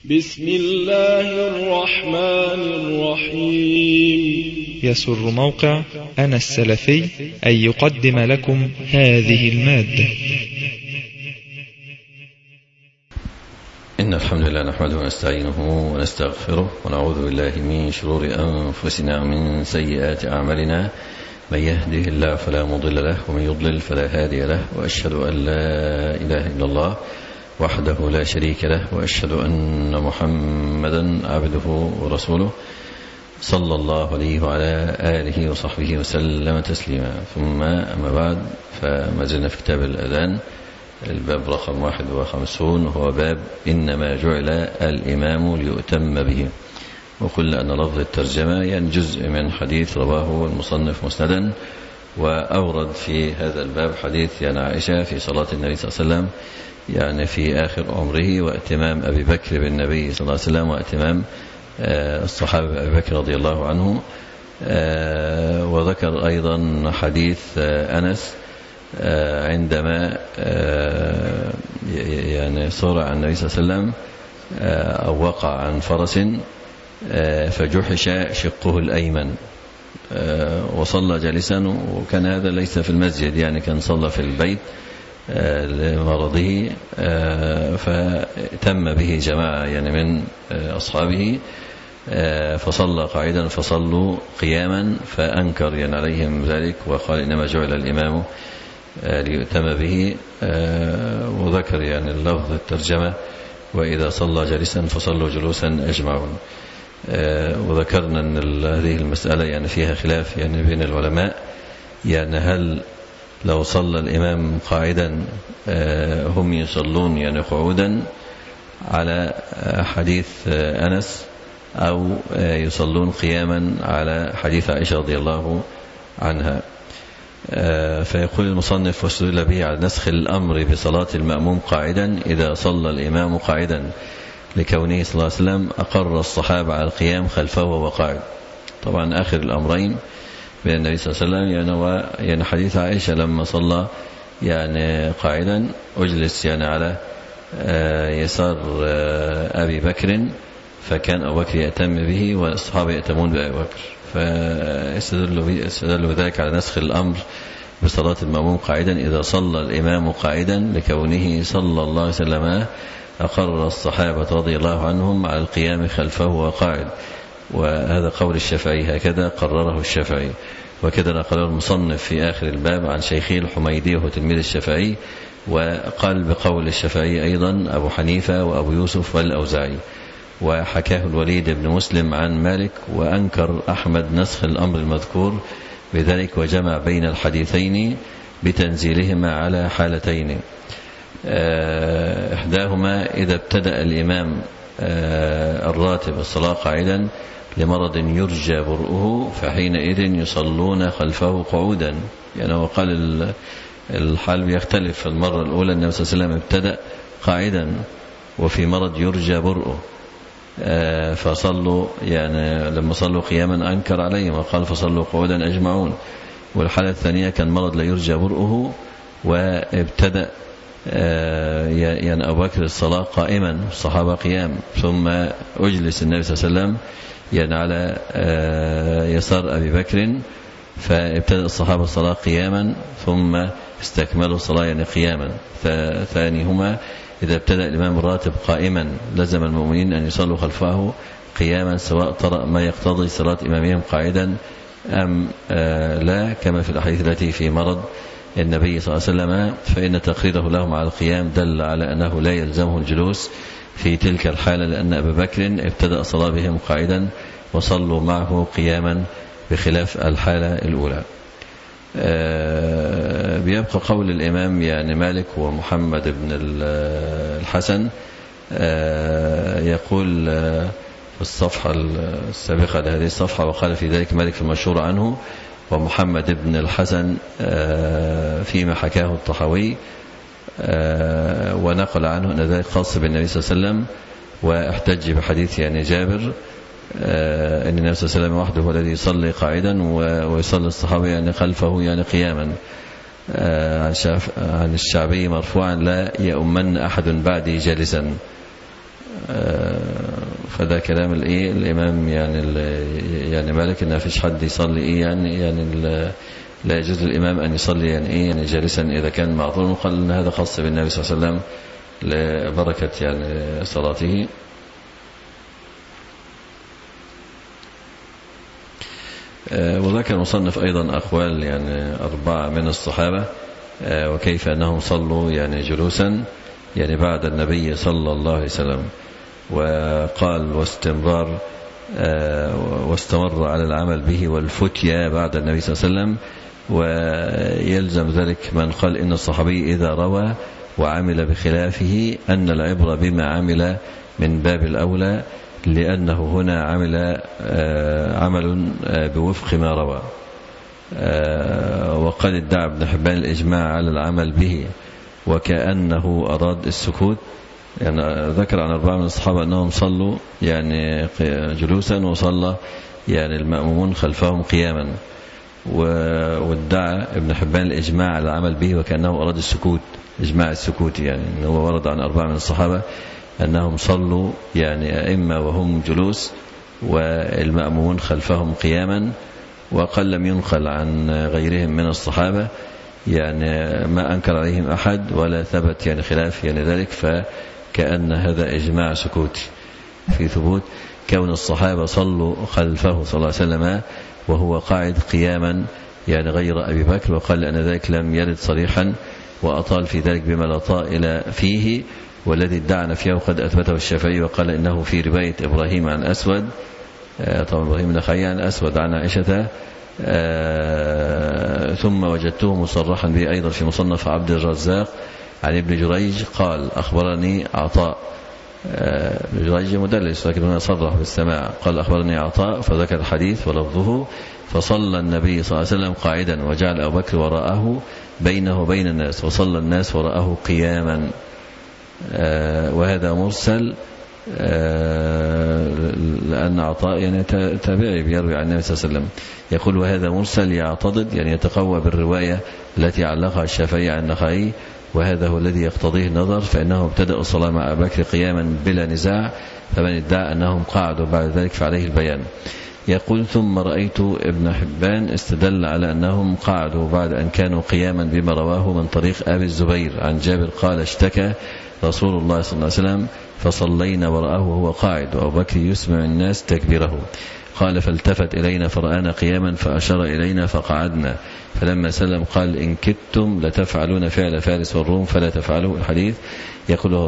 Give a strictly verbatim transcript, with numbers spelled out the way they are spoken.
بسم الله الرحمن الرحيم. يسر موقع أنا السلفي أن يقدم لكم هذه المادة. إن الحمد لله نحمده ونستعينه ونستغفره ونعوذ بالله من شرور أنفسنا ومن سيئات أعمالنا، من يهده الله فلا مضل له ومن يضلل فلا هادي له، وأشهد أن لا إله إلا الله وحده لا شريك له، وأشهد أن محمدا عبده ورسوله صلى الله عليه وعلى آله وصحبه وسلم تسليما. ثم أما بعد، فما زلنا في كتاب الأذان، الباب رقم واحد وخمسون، وهو باب إنما جعل الإمام ليؤتم به. وقلنا أن لفظ الترجمة يعني جزء من حديث رواه المصنف مسندا، وأورد في هذا الباب حديث يعني عائشة في صلاة النبي صلى الله عليه وسلم يعني في آخر عمره، واتمام أبي بكر بالنبي صلى الله عليه وسلم، واتمام الصحابة أبي بكر رضي الله عنه. وذكر أيضا حديث أنس عندما يعني صرع النبي صلى الله عليه وسلم أو وقع عن فرس فجحش شقه الأيمن وصلى جالسا، وكان هذا ليس في المسجد، يعني كان صلى في البيت لمرضه، فتم به جماعة يعني من أصحابه، فصلى قاعدا فصلوا قياما، فأنكر يعني عليهم ذلك وقال إنما جعل الإمام ليؤتم به. وذكر يعني اللفظ الترجمة وإذا صلى جالسا فصلوا جلوسا أجمعون. وذكرنا أن هذه المسألة يعني فيها خلاف يعني بين العلماء، يعني هل لو صلى الإمام قاعدا هم يصلون يعني قعودا على حديث أنس، أو يصلون قياما على حديث عائشة رضي الله عنها. فيقول المصنف: واستدل به على نسخ الأمر بصلاة المأموم قاعدا إذا صلى الإمام قاعدا، لكونه صلى الله عليه وسلم أقر الصحابة على القيام خلفه وهو قاعد. طبعا آخر الأمرين بين النبي صلى الله عليه وسلم يعني, و يعني حديث عائشة لما صلى يعني قاعدا أجلس يعني على يسار أبي بكر، فكان أبو بكر يأتم به والصحابة يأتمون بأبي بكر، فاستدلوا ذلك على نسخ الأمر بصلاة المأموم قاعدا إذا صلى الإمام قاعدا، لكونه صلى الله عليه وسلم أقر الصحابة رضي الله عنهم على القيام خلفه وقاعد. وهذا قول الشافعي، هكذا قرره الشافعي، وكذا نقل المصنف في آخر الباب عن شيخه الحميدي وهو تلميذ الشافعي، وقال بقول الشافعي أيضا أبو حنيفة وأبو يوسف والأوزاعي. وحكاه الوليد بن مسلم عن مالك، وأنكر أحمد نسخ الأمر المذكور بذلك، وجمع بين الحديثين بتنزيلهما على حالتين: إحداهما إذا ابتدأ الإمام الراتب الصلاة قاعدا لمرض يرجى برؤه، فحينئذ يصلون خلفه قعودا. يعني وقال الحال بيختلف. في المرة الأولى النبي صلى الله عليه وسلم ابتدأ قاعدا وفي مرض يرجى برؤه، فصلوا يعني لما صلوا قياما أنكر عليهم وقال فصلوا قعودا أجمعون. والحالة الثانية كان مرض لا يرجى برؤه وابتدأ يعني أبو بكر الصلاة قائما، الصحابة قيام، ثم أجلس النبي صلى الله عليه وسلم يعني على يسار أبي بكر، فابتدأ الصحابة الصلاة قياما ثم استكملوا الصلاة يعني قياما. ثانيهما إذا ابتدأ الإمام الراتب قائما لزم المؤمنين أن يصلوا خلفه قياما، سواء طرأ ما يقتضي صلاة إمامهم قاعدا أم لا، كما في الأحاديث التي في مرض النبي صلى الله عليه وسلم، فإن تقريره لهم على القيام دل على أنه لا يلزمه الجلوس في تلك الحالة، لأن أبا بكر ابتدأ صلاة بهم قاعدا وصلوا معه قياما بخلاف الحالة الأولى. بيبقى قول الإمام يعني مالك ومحمد بن الحسن، يقول في الصفحة السابقة لهذه الصفحة: وقال في ذلك مالك في المشهور عنه، ومحمد بن الحسن فيما حكاه الطحاوي ونقل عنه أن ذلك خاص بالنبي صلى الله عليه وسلم، واحتج بحديث يعني جابر أن النبي صلى الله عليه وسلم وحده هو الذي يصلي قاعدا ويصلي الصحابة يعني خلفه يعني قياما. عن الشعبي مرفوعا: لا يؤمن أحد بعدي جالسا. فده كلام الايه الامام يعني يعني مالك ان ما فيش حد يصلي ايه يعني يعني لا يجوز للامام ان يصلي يعني ايه يعني جالسا اذا كان معذور. وقال ان هذا خاص بالنبي صلى الله عليه وسلم لبركه يعني صلاته. وذكر المصنف ايضا اقوال يعني اربعه من الصحابه وكيف انهم صلوا يعني جلوسا يعني بعد النبي صلى الله عليه وسلم. وقال واستمرار واستمر على العمل به والفتيا بعد النبي صلى الله عليه وسلم. ويلزم ذلك من قال إن الصحابي إذا روى وعمل بخلافه أن العبرة بما عمل من باب الأولى، لأنه هنا عمل عمل بوفق ما روى. وقد ادعى ابن حبان الإجماع على العمل به وكأنه أراد السكوت. يعني ذكر عن أربعة من الصحابة أنهم صلوا يعني جلوسا وصلى يعني المأمومون خلفهم قياما. وادعى ابن حبان الإجماع على العمل به وكأنه أراد السكوت، إجماع السكوت، يعني أنه ورد عن أربعة من الصحابة أنهم صلوا يعني أئمة وهم جلوس والمأمومون خلفهم قياما. وقال لم ينقل عن غيرهم من الصحابة يعني ما أنكر عليهم أحد ولا ثبت يعني خلاف يعني ذلك، فكأن هذا إجماع سكوتي في ثبوت كون الصحابة صلوا خلفه صلى الله عليه وسلم وهو قاعد قياما يعني غير أبي بكر. وقال أن ذلك لم يرد صريحا وأطال في ذلك بما لا طائل فيه، والذي ادعى نفيه قد أثبته الشافعي وقال إنه في رواية إبراهيم عن أسود، طبعا إبراهيم النخعي عن أسود عن عائشة، ثم وجدته مصرحا به أيضا في مصنف عبد الرزاق عن ابن جريج قال أخبرني عطاء. ابن جريج مدلس لكن هنا صرح بالسماع، قال أخبرني عطاء فذكر الحديث ولفظه فصلى النبي صلى الله عليه وسلم قاعدا وجعل أبو بكر وراءه بينه وبين الناس وصلى الناس وراءه قياما. وهذا مرسل لأن عطاء يعني تابعي بيروي عن النبي صلى الله عليه وسلم. يقول وهذا مرسل يعتضد يعني يتقوى بالرواية التي علقها الشافعي عن النخعي، وهذا هو الذي يقتضيه النظر، فإنه ابتدأ الصلاة مع أبي بكر قياما بلا نزاع، فمن ادعى أنهم قعدوا بعد ذلك فعليه البيان. يقول ثم رأيت ابن حبان استدل على أنهم قعدوا بعد أن كانوا قياما بما رواه من طريق أبي الزبير عن جابر قال اشتكى رسول الله صلى الله عليه وسلم فصلينا وراءه وهو قاعد وأبو بكر يسمع الناس تكبيره. قال فالتفت إلينا فرآنا قياما فأشار إلينا فقعدنا، فلما سلم قال إن كدتم لتفعلون فعل فارس والروم فلا تفعلوا. الحديث يقول